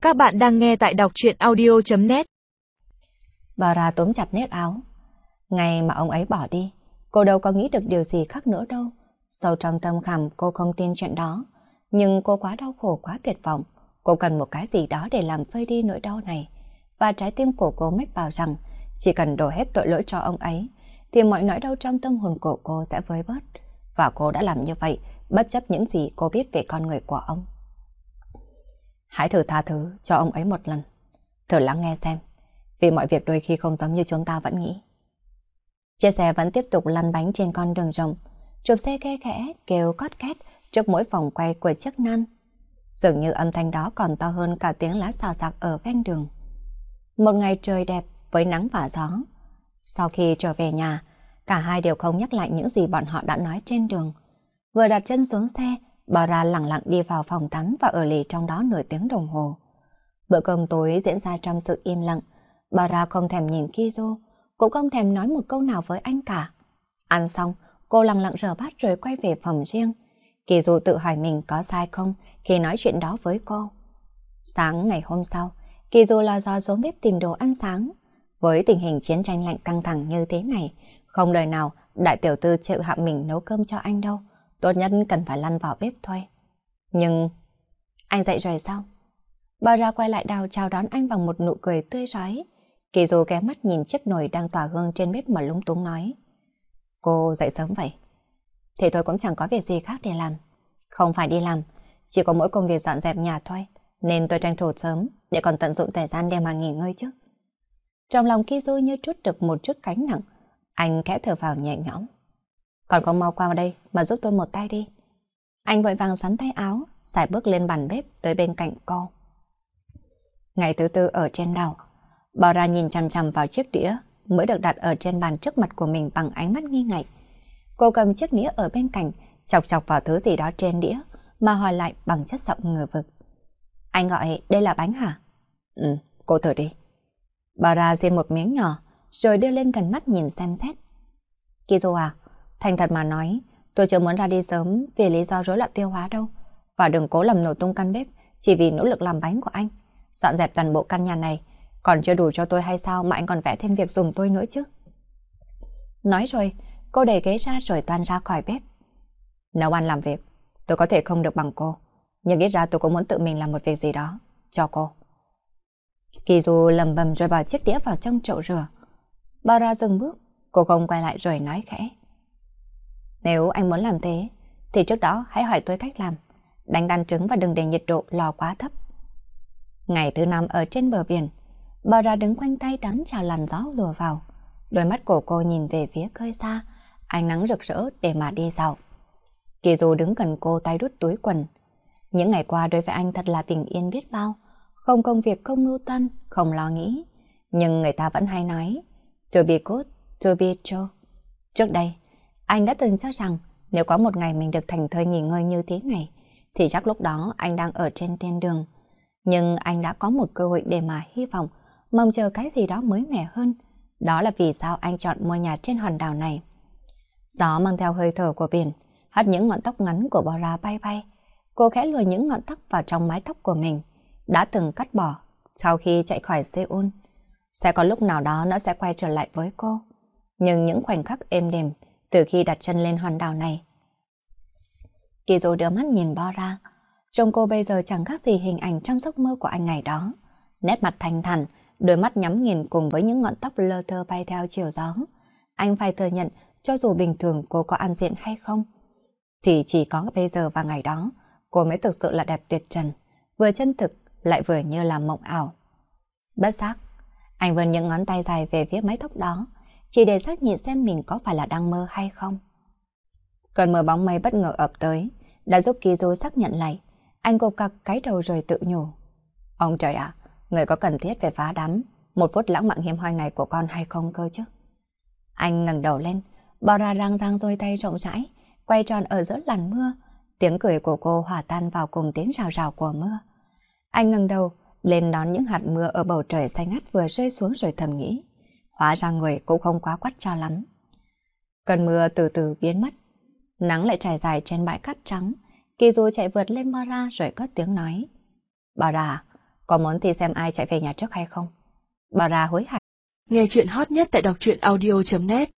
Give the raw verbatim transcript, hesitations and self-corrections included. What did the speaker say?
Các bạn đang nghe tại đọc truyện audio chấm net. Bà ra túm chặt nét áo. Ngày mà ông ấy bỏ đi, cô đâu có nghĩ được điều gì khác nữa đâu. Sâu trong tâm khảm cô không tin chuyện đó. Nhưng cô quá đau khổ, quá tuyệt vọng. Cô cần một cái gì đó để làm phơi đi nỗi đau này. Và trái tim của cô mách bảo rằng chỉ cần đổ hết tội lỗi cho ông ấy thì mọi nỗi đau trong tâm hồn của cô sẽ vơi bớt. Và cô đã làm như vậy bất chấp những gì cô biết về con người của ông. Hãy thử tha thứ cho ông ấy một lần. Thử lắng nghe xem. Vì mọi việc đôi khi không giống như chúng ta vẫn nghĩ. Chiếc xe vẫn tiếp tục lăn bánh trên con đường rộng. Chụp xe khe khẽ kêu cót két trước mỗi vòng quay của chiếc nan. Dường như âm thanh đó còn to hơn cả tiếng lá xào xạc ở ven đường. Một ngày trời đẹp với nắng và gió. Sau khi trở về nhà, cả hai đều không nhắc lại những gì bọn họ đã nói trên đường. Vừa đặt chân xuống xe, bà ra lặng lặng đi vào phòng tắm và ở lì trong đó nửa tiếng đồng hồ. Bữa cơm tối diễn ra trong sự im lặng. Bà ra không thèm nhìn Kizo, cũng không thèm nói một câu nào với anh cả. Ăn xong, cô lặng lặng rửa bát rồi quay về phòng riêng. Kizo tự hỏi mình có sai không khi nói chuyện đó với cô. Sáng ngày hôm sau, Kizo là do xuống bếp tìm đồ ăn sáng. Với tình hình chiến tranh lạnh căng thẳng như thế này, không đời nào đại tiểu thư chịu hạ mình nấu cơm cho anh đâu. Tốt nhất cần phải lăn vào bếp thôi. Nhưng... Anh dậy rồi sao? Bà ra quay lại đào chào đón anh bằng một nụ cười tươi rói. Kizo ghé mắt nhìn chiếc nồi đang tỏa hương trên bếp mà lúng túng nói. Cô dậy sớm vậy? Thì tôi cũng chẳng có việc gì khác để làm. Không phải đi làm, chỉ có mỗi công việc dọn dẹp nhà thôi. Nên tôi tranh thủ sớm để còn tận dụng thời gian để mà nghỉ ngơi chứ. Trong lòng Kizo như trút được một chút gánh nặng. Anh khẽ thở vào nhẹ nhõm. Còn không mau qua đây mà giúp tôi một tay đi. Anh vội vàng sắn tay áo, sải bước lên bàn bếp tới bên cạnh cô. Ngày thứ tư ở trên đảo, Bảo Ra nhìn chằm chằm vào chiếc đĩa mới được đặt ở trên bàn trước mặt của mình bằng ánh mắt nghi ngại. Cô cầm chiếc đĩa ở bên cạnh, chọc chọc vào thứ gì đó trên đĩa mà hỏi lại bằng chất giọng ngờ vực. Anh gọi đây là bánh hả? Ừ, cô thử đi. Bảo Ra xiên một miếng nhỏ rồi đưa lên gần mắt nhìn xem xét. Kizo à, thành thật mà nói, tôi chưa muốn ra đi sớm vì lý do rối loạn tiêu hóa đâu. Và đừng cố làm nổ tung căn bếp chỉ vì nỗ lực làm bánh của anh. Dọn dẹp toàn bộ căn nhà này còn chưa đủ cho tôi hay sao mà anh còn vẽ thêm việc dùng tôi nữa chứ? Nói rồi, cô đẩy ghế ra rồi toan ra khỏi bếp. Nấu ăn làm việc, tôi có thể không được bằng cô. Nhưng ít ra tôi cũng muốn tự mình làm một việc gì đó cho cô. Kizu lầm bầm rồi bỏ chiếc đĩa vào trong chậu rửa. Bao ra dừng bước, cô không quay lại rồi nói khẽ. Nếu anh muốn làm thế, thì trước đó hãy hỏi tôi cách làm. Đánh tan trứng và đừng để nhiệt độ lò quá thấp. Ngày thứ năm ở trên bờ biển, Bảo Ra đứng quanh tay đón chào làn gió lùa vào. Đôi mắt của cô nhìn về phía khơi xa, ánh nắng rực rỡ để mà đi dạo. Kizu đứng gần cô tay đút túi quần. Những ngày qua đối với anh thật là bình yên biết bao. Không công việc, không mưu tân, không lo nghĩ. Nhưng người ta vẫn hay nói, to be good, to be true. Trước đây, anh đã từng cho rằng nếu có một ngày mình được thành thơi nghỉ ngơi như thế này, thì chắc lúc đó anh đang ở trên thiên đường. Nhưng anh đã có một cơ hội để mà hy vọng, mong chờ cái gì đó mới mẻ hơn. Đó là vì sao anh chọn mua nhà trên hòn đảo này. Gió mang theo hơi thở của biển, hất những ngọn tóc ngắn của Bảo Ra bay bay. Cô khẽ lùi những ngọn tóc vào trong mái tóc của mình, đã từng cắt bỏ sau khi chạy khỏi Seoul. Sẽ có lúc nào đó nó sẽ quay trở lại với cô. Nhưng những khoảnh khắc êm đềm từ khi đặt chân lên hòn đảo này. Kizo đưa mắt nhìn Bảo Ra. Trông cô bây giờ chẳng khác gì hình ảnh trong giấc mơ của anh ngày đó. Nét mặt thanh thản, đôi mắt nhắm nghiền cùng với những ngọn tóc lơ thơ bay theo chiều gió. Anh phải thừa nhận, cho dù bình thường cô có ăn diện hay không, thì chỉ có bây giờ và ngày đó, cô mới thực sự là đẹp tuyệt trần, vừa chân thực lại vừa như là mộng ảo. Bất giác, anh vươn những ngón tay dài về phía mái tóc đó, chỉ để xác nhận xem mình có phải là đang mơ hay không. Cơn mưa bóng mây bất ngờ ập tới, đã giúp Kizo xác nhận lại. Anh cộc cặc cái đầu rồi tự nhủ. Ông trời ạ, người có cần thiết phải phá đám một phút lãng mạn hiếm hoi này của con hay không cơ chứ? Anh ngẩng đầu lên, Bảo Ra đang giang đôi tay rộng rãi, quay tròn ở giữa làn mưa. Tiếng cười của cô hòa tan vào cùng tiếng rào rào của mưa. Anh ngẩng đầu lên đón những hạt mưa ở bầu trời xanh ngắt vừa rơi xuống rồi thầm nghĩ. Hóa ra người cũng không quá quắt cho lắm. Cơn mưa từ từ biến mất. Nắng lại trải dài trên bãi cát trắng. Kizu chạy vượt lên Bảo Ra rồi cất tiếng nói. Bảo Ra, có muốn thì xem ai chạy về nhà trước hay không? Bà ra hối hả. Nghe chuyện hot nhất tại đọc truyện audio chấm net